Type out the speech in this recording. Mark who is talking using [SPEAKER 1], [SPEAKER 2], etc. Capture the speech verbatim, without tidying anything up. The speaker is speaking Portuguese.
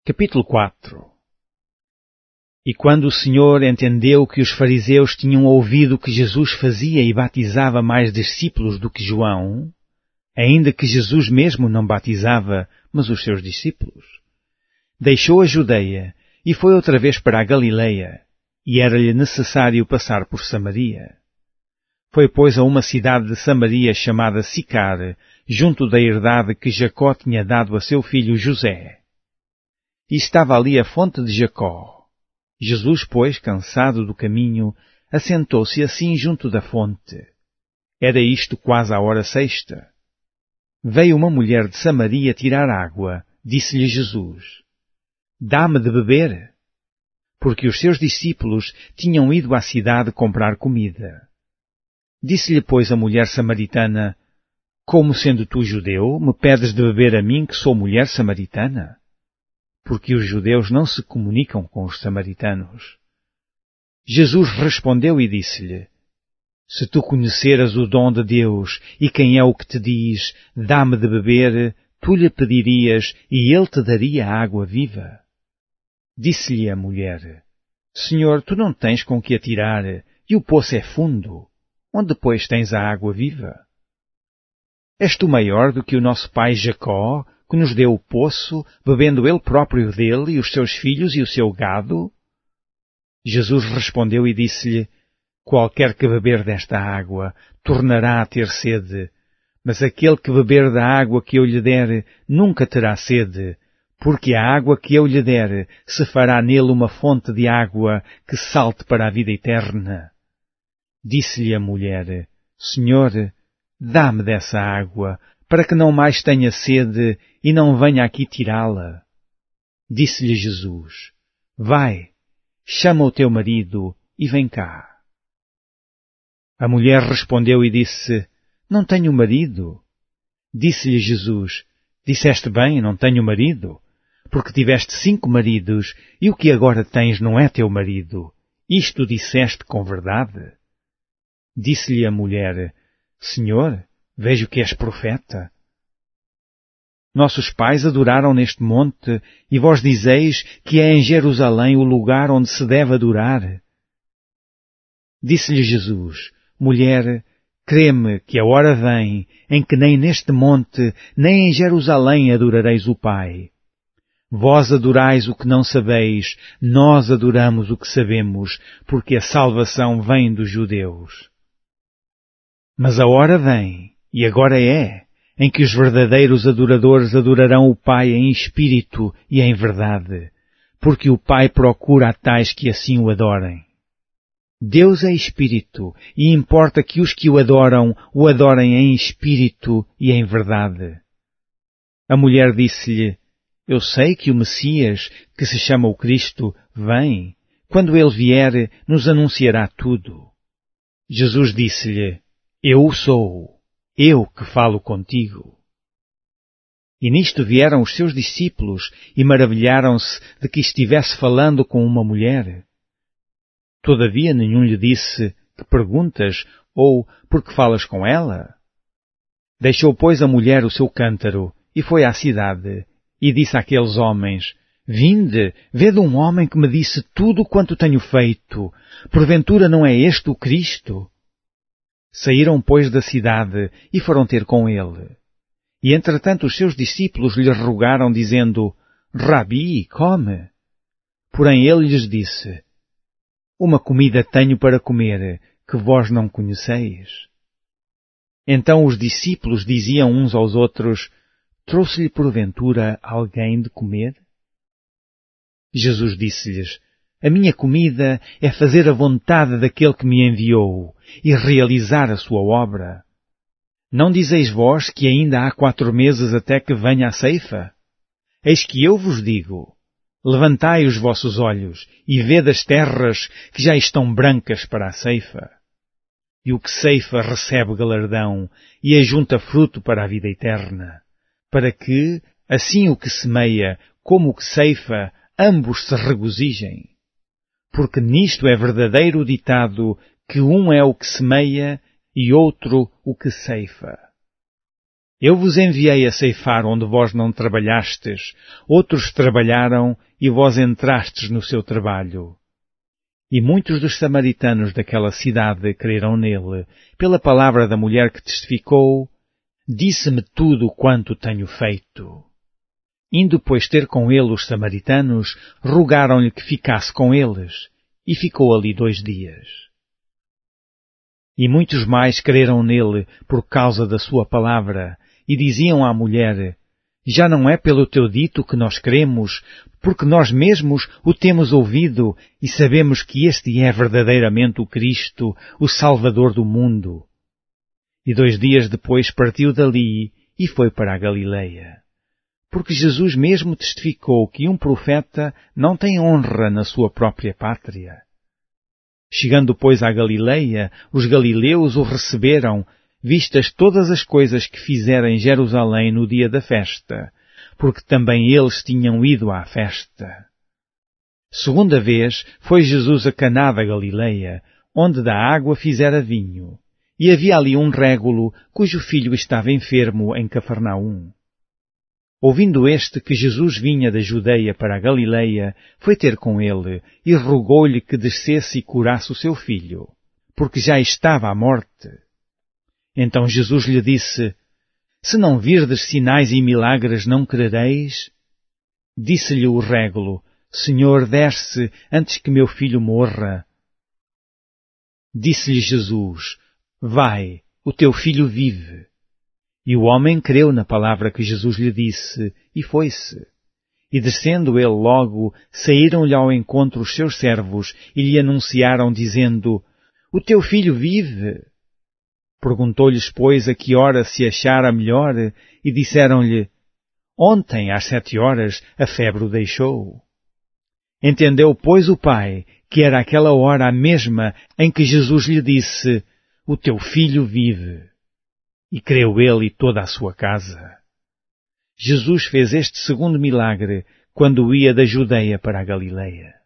[SPEAKER 1] Capítulo quatro. E quando o Senhor entendeu que os fariseus tinham ouvido que Jesus fazia e batizava mais discípulos do que João, ainda que Jesus mesmo não batizava, mas os seus discípulos, deixou a Judeia e foi outra vez para a Galileia, e era-lhe necessário passar por Samaria. Foi, pois, a uma cidade de Samaria chamada Sicar, junto da herdade que Jacó tinha dado a seu filho José. E estava ali a fonte de Jacó. Jesus, pois, cansado do caminho, assentou-se assim junto da fonte. Era isto quase à hora sexta. Veio uma mulher de Samaria tirar água. Disse-lhe Jesus: Dá-me de beber? Porque os seus discípulos tinham ido à cidade comprar comida. Disse-lhe, pois, a mulher samaritana: Como, sendo tu judeu, me pedes de beber a mim, que sou mulher samaritana? Porque os judeus não se comunicam com os samaritanos. Jesus respondeu e disse-lhe: Se tu conheceras o dom de Deus e quem é o que te diz, dá-me de beber, tu lhe pedirias e ele te daria a água viva. Disse-lhe a mulher: Senhor, tu não tens com que atirar e o poço é fundo. Onde, pois, tens a água viva? És tu maior do que o nosso pai Jacó, que nos deu o poço, bebendo ele próprio dele e os seus filhos e o seu gado? Jesus respondeu e disse-lhe: Qualquer que beber desta água tornará a ter sede, mas aquele que beber da água que eu lhe der nunca terá sede, porque a água que eu lhe der se fará nele uma fonte de água que salte para a vida eterna. Disse-lhe a mulher: Senhor, dá-me dessa água, para que não mais tenha sede e não venha aqui tirá-la. Disse-lhe Jesus: Vai, chama o teu marido e vem cá. A mulher respondeu e disse: Não tenho marido. Disse-lhe Jesus: Disseste bem, não tenho marido, porque tiveste cinco maridos e o que agora tens não é teu marido. Isto disseste com verdade. Disse-lhe a mulher: Senhor, vejo que és profeta. Nossos pais adoraram neste monte, e vós dizeis que é em Jerusalém o lugar onde se deve adorar. Disse-lhe Jesus: Mulher, crê-me que a hora vem em que nem neste monte, nem em Jerusalém adorareis o Pai. Vós adorais o que não sabeis, nós adoramos o que sabemos, porque a salvação vem dos judeus. Mas a hora vem, e agora é, em que os verdadeiros adoradores adorarão o Pai em espírito e em verdade, porque o Pai procura a tais que assim o adorem. Deus é espírito, e importa que os que o adoram, o adorem em espírito e em verdade. A mulher disse-lhe: Eu sei que o Messias, que se chama o Cristo, vem. Quando ele vier, nos anunciará tudo. Jesus disse-lhe: Eu o sou, eu que falo contigo. E nisto vieram os seus discípulos e maravilharam-se de que estivesse falando com uma mulher. Todavia nenhum lhe disse: Que perguntas? Ou por que falas com ela? Deixou, pois, a mulher o seu cântaro e foi à cidade e disse àqueles homens: Vinde, vede um homem que me disse tudo quanto tenho feito. Porventura não é este o Cristo? Saíram, pois, da cidade e foram ter com ele. E, entretanto, os seus discípulos lhe rogaram, dizendo: Rabi, come. Porém ele lhes disse: Uma comida tenho para comer, que vós não conheceis. Então os discípulos diziam uns aos outros: Trouxe-lhe porventura alguém de comer? Jesus disse-lhes: A minha comida é fazer a vontade daquele que me enviou e realizar a sua obra. Não dizeis vós que ainda há quatro meses até que venha a ceifa? Eis que eu vos digo: Levantai os vossos olhos e vede as terras que já estão brancas para a ceifa. E o que ceifa recebe galardão e ajunta fruto para a vida eterna, para que, assim o que semeia como o que ceifa, ambos se regozijem. Porque nisto é verdadeiro o ditado, que um é o que semeia e outro o que ceifa. Eu vos enviei a ceifar onde vós não trabalhastes, outros trabalharam e vós entrastes no seu trabalho. E muitos dos samaritanos daquela cidade creram nele, pela palavra da mulher que testificou, disse-me tudo quanto tenho feito. Indo, pois, ter com ele os samaritanos, rogaram-lhe que ficasse com eles, e ficou ali dois dias. E muitos mais creram nele por causa da sua palavra, e diziam à mulher, já não é pelo teu dito que nós cremos, porque nós mesmos o temos ouvido e sabemos que este é verdadeiramente o Cristo, o Salvador do mundo. E dois dias depois partiu dali e foi para a Galileia. Porque Jesus mesmo testificou que um profeta não tem honra na sua própria pátria. Chegando, pois, à Galileia, os galileus o receberam, vistas todas as coisas que fizera em Jerusalém no dia da festa, porque também eles tinham ido à festa. Segunda vez foi Jesus a Caná da Galileia, onde da água fizera vinho, e havia ali um régulo cujo filho estava enfermo em Cafarnaum. Ouvindo este que Jesus vinha da Judeia para a Galileia, foi ter com ele e rogou-lhe que descesse e curasse o seu filho, porque já estava à morte. Então Jesus lhe disse, se não virdes sinais e milagres, não crereis? Disse-lhe o régulo, Senhor, desce antes que meu filho morra. Disse-lhe Jesus, vai, o teu filho vive. E o homem creu na palavra que Jesus lhe disse, e foi-se. E descendo ele logo, saíram-lhe ao encontro os seus servos, e lhe anunciaram, dizendo, o teu filho vive. Perguntou-lhes, pois, a que hora se achara melhor, e disseram-lhe, ontem, às sete horas, a febre o deixou. Entendeu, pois, o pai, que era aquela hora a mesma em que Jesus lhe disse, o teu filho vive. E creu ele e toda a sua casa. Jesus fez este segundo milagre quando ia da Judeia para a Galileia.